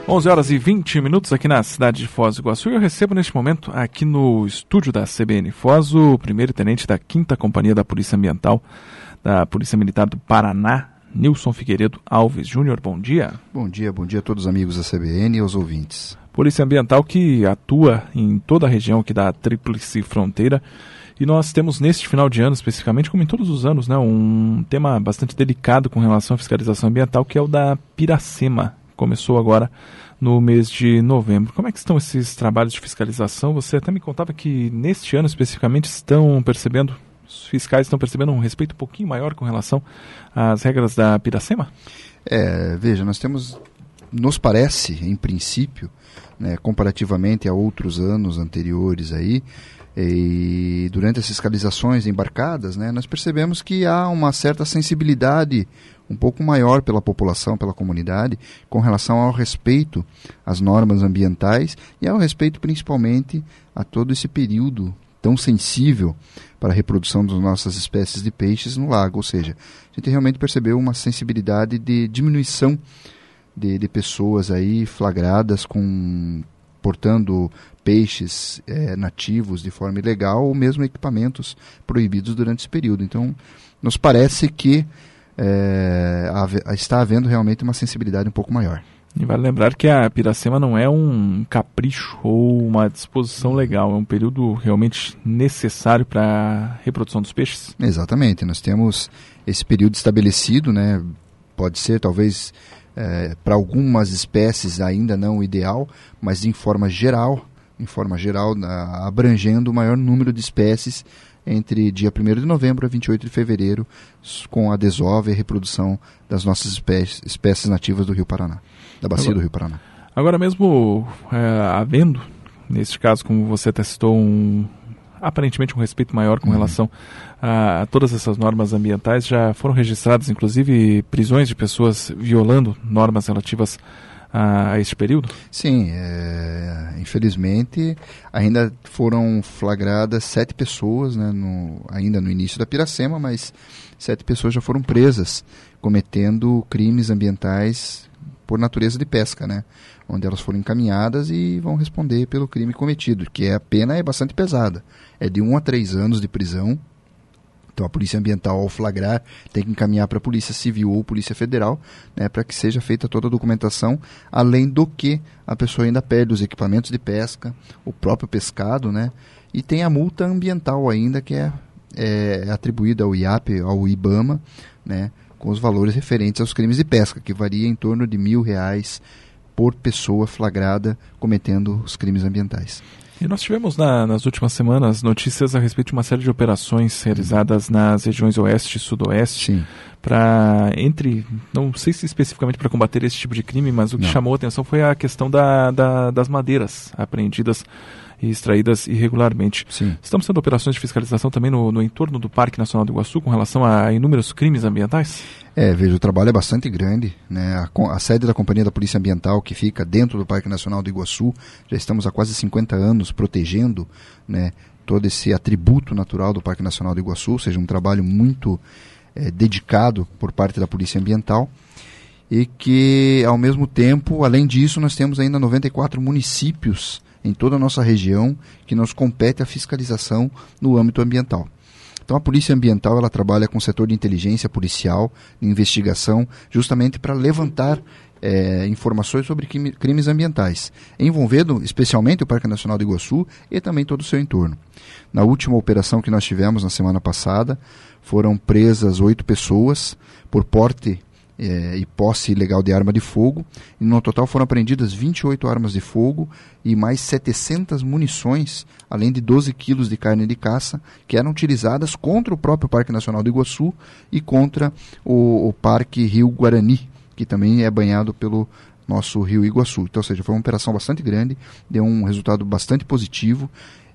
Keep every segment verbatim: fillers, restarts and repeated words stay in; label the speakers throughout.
Speaker 1: onze horas e vinte minutos aqui na cidade de Foz do Iguaçu. Eu recebo neste momento aqui no estúdio da C B N Foz o primeiro tenente da quinta Companhia da Polícia Ambiental da Polícia Militar do Paraná, Nilson Figueiredo Alves Júnior. Bom dia.
Speaker 2: Bom dia, bom dia a todos os amigos da C B N e aos ouvintes.
Speaker 1: Polícia Ambiental que atua em toda a região aqui da Tríplice Fronteira. E nós temos neste final de ano, especificamente, como em todos os anos, né, um tema bastante delicado com relação à fiscalização ambiental, que é o da Piracema. Começou agora no mês de novembro. Como é que estão esses trabalhos de fiscalização? Você até me contava que neste ano especificamente estão percebendo, os fiscais estão percebendo um respeito um pouquinho maior com relação às regras da Piracema?
Speaker 2: É, veja, nós temos, nos parece, em princípio, né, comparativamente a outros anos anteriores aí, e durante as fiscalizações embarcadas, né, nós percebemos que há uma certa sensibilidade um pouco maior pela população, pela comunidade, com relação ao respeito às normas ambientais e ao respeito principalmente a todo esse período tão sensível para a reprodução das nossas espécies de peixes no lago. Ou seja, a gente realmente percebeu uma sensibilidade de diminuição de, de pessoas aí flagradas com portando peixes é, nativos de forma ilegal ou mesmo equipamentos proibidos durante esse período. Então, nos parece que é, está havendo realmente uma sensibilidade um pouco maior.
Speaker 1: E vale lembrar que a Piracema não é um capricho ou uma disposição legal, é um período realmente necessário para a reprodução dos peixes?
Speaker 2: Exatamente, nós temos esse período estabelecido, né? Pode ser talvez é, para algumas espécies ainda não o ideal, mas em forma geral, em forma geral, na, abrangendo o maior número de espécies entre dia primeiro de novembro a vinte e oito de fevereiro, com a desova e a reprodução das nossas espécies, espécies nativas do Rio Paraná, da bacia agora, do Rio Paraná.
Speaker 1: Agora mesmo, é, havendo, neste caso, como você até citou, um, aparentemente um respeito maior com uhum. relação a, a todas essas normas ambientais, já foram registradas, inclusive, prisões de pessoas violando normas relativas a, a este período?
Speaker 2: Sim, é, infelizmente ainda foram flagradas sete pessoas, né, no, ainda no início da Piracema, mas sete pessoas já foram presas cometendo crimes ambientais por natureza de pesca, né, onde elas foram encaminhadas e vão responder pelo crime cometido, que a pena é bastante pesada, é de um a três anos de prisão. Então a Polícia Ambiental, ao flagrar, tem que encaminhar para a Polícia Civil ou Polícia Federal, né, para que seja feita toda a documentação, além do que a pessoa ainda perde os equipamentos de pesca, o próprio pescado, né, e tem a multa ambiental ainda, que é, é atribuída ao I A P, ao IBAMA, né, com os valores referentes aos crimes de pesca, que varia em torno de mil reais por pessoa flagrada cometendo os crimes ambientais.
Speaker 1: E nós tivemos na, nas últimas semanas notícias a respeito de uma série de operações realizadas nas regiões oeste e sudoeste para, entre, não sei se especificamente para combater esse tipo de crime, mas o que não. chamou a atenção foi a questão da, da, das madeiras apreendidas e extraídas irregularmente. Sim. Estamos tendo operações de fiscalização também no, no entorno do Parque Nacional do Iguaçu com relação a inúmeros crimes ambientais?
Speaker 2: É, veja, o trabalho é bastante grande, né? A, a sede da Companhia da Polícia Ambiental, que fica dentro do Parque Nacional do Iguaçu, já estamos há quase cinquenta anos protegendo, né, todo esse atributo natural do Parque Nacional do Iguaçu, ou seja, um trabalho muito é, dedicado por parte da Polícia Ambiental, e que, ao mesmo tempo, além disso, nós temos ainda noventa e quatro municípios em toda a nossa região que nos compete a fiscalização no âmbito ambiental. Então a Polícia Ambiental ela trabalha com o setor de inteligência policial, de investigação, justamente para levantar é, informações sobre crime, crimes ambientais, envolvendo especialmente o Parque Nacional do Iguaçu e também todo o seu entorno. Na última operação que nós tivemos na semana passada, foram presas oito pessoas por porte É, e posse ilegal de arma de fogo, e no total foram apreendidas vinte e oito armas de fogo e mais setecentas munições, além de doze quilos de carne de caça, que eram utilizadas contra o próprio Parque Nacional do Iguaçu e contra o, o Parque Rio Guarani, que também é banhado pelo nosso Rio Iguaçu. Então, ou seja, foi uma operação bastante grande, deu um resultado bastante positivo,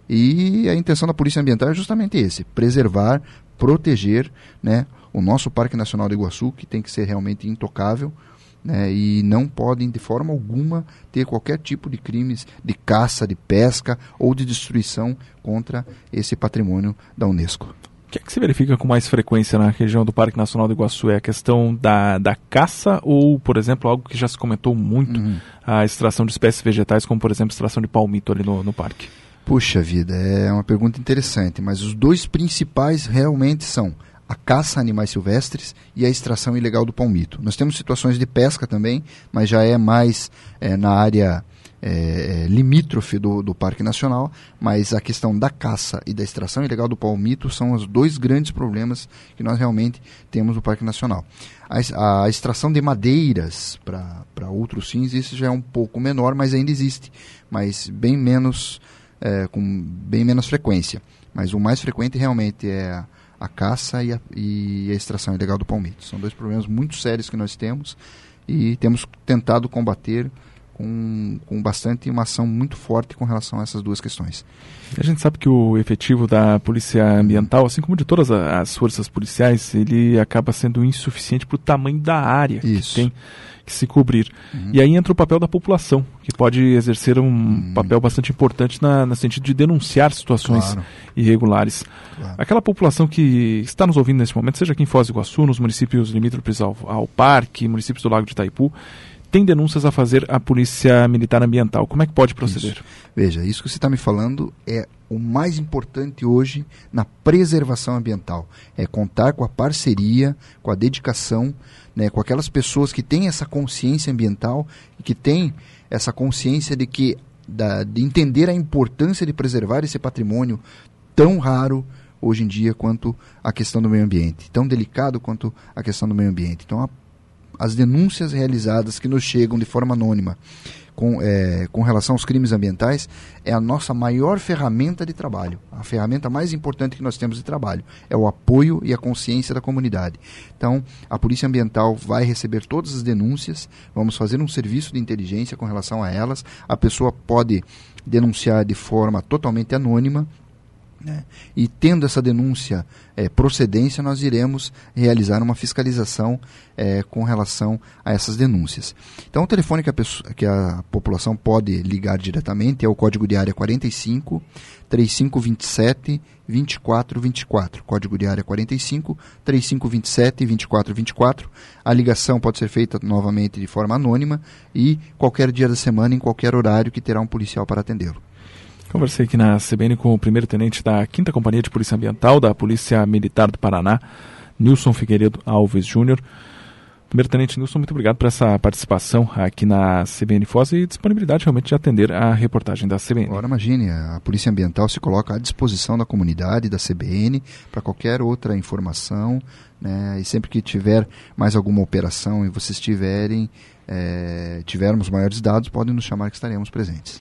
Speaker 2: e a intenção da Polícia Ambiental é justamente esse, preservar, proteger, né, o nosso Parque Nacional do Iguaçu, que tem que ser realmente intocável, né, e não podem de forma alguma ter qualquer tipo de crimes de caça, de pesca ou de destruição contra esse patrimônio da Unesco.
Speaker 1: que é que se verifica com mais frequência na região do Parque Nacional do Iguaçu? É a questão da, da caça ou, por exemplo, algo que já se comentou muito, uhum. a extração de espécies vegetais, como, por exemplo, a extração de palmito ali no, no parque?
Speaker 2: Puxa vida, é uma pergunta interessante, mas os dois principais realmente são a caça a animais silvestres e a extração ilegal do palmito. Nós temos situações de pesca também, mas já é mais é, na área é, limítrofe do, do Parque Nacional, mas a questão da caça e da extração ilegal do palmito são os dois grandes problemas que nós realmente temos no Parque Nacional. A, a extração de madeiras para outros fins, isso já é um pouco menor, mas ainda existe, mas bem menos, é, com bem menos frequência. Mas o mais frequente realmente é a a caça e a, e a extração ilegal do palmito. São dois problemas muito sérios que nós temos e temos tentado combater com, com bastante uma ação muito forte com relação a essas duas questões.
Speaker 1: A gente sabe que o efetivo da Polícia Ambiental, assim como de todas as forças policiais, ele acaba sendo insuficiente para o tamanho da área Isso. que tem que se cobrir. Uhum. E aí entra o papel da população, que pode exercer um uhum. papel bastante importante na, no sentido de denunciar situações claro. irregulares. Claro. Aquela população que está nos ouvindo nesse momento, seja aqui em Foz do Iguaçu, nos municípios limítrofes ao, ao parque, municípios do Lago de Itaipu, tem denúncias a fazer à Polícia Militar Ambiental. Como é que pode proceder?
Speaker 2: Isso. Veja, isso que você está me falando é o mais importante hoje na preservação ambiental. É contar com a parceria, com a dedicação, né, com aquelas pessoas que têm essa consciência ambiental e que têm essa consciência de, que, da, de entender a importância de preservar esse patrimônio tão raro hoje em dia quanto a questão do meio ambiente, tão delicado quanto a questão do meio ambiente. Então, a as denúncias realizadas que nos chegam de forma anônima com, é, com relação aos crimes ambientais é a nossa maior ferramenta de trabalho. A ferramenta mais importante que nós temos de trabalho é o apoio e a consciência da comunidade. Então, a Polícia Ambiental vai receber todas as denúncias, vamos fazer um serviço de inteligência com relação a elas. A pessoa pode denunciar de forma totalmente anônima, né? E tendo essa denúncia é, procedência, nós iremos realizar uma fiscalização é, com relação a essas denúncias. Então, o telefone que a, pessoa, que a população pode ligar diretamente é o código de área quarenta e cinco, trinta e cinco vinte e sete, vinte e quatro vinte e quatro. Código de área quarenta e cinco, trinta e cinco vinte e sete, vinte e quatro vinte e quatro. A ligação pode ser feita novamente de forma anônima e qualquer dia da semana, em qualquer horário, que terá um policial para atendê-lo.
Speaker 1: Conversei aqui na C B N com o primeiro-tenente da quinta Companhia de Polícia Ambiental da Polícia Militar do Paraná, Nilson Figueiredo Alves Júnior. Primeiro-tenente Nilson, muito obrigado por essa participação aqui na C B N Foz e disponibilidade realmente de atender a reportagem da C B N.
Speaker 2: Agora imagine, a Polícia Ambiental se coloca à disposição da comunidade, da C B N, para qualquer outra informação, né? E sempre que tiver mais alguma operação e vocês tiverem, é, tivermos maiores dados, podem nos chamar que estaremos presentes.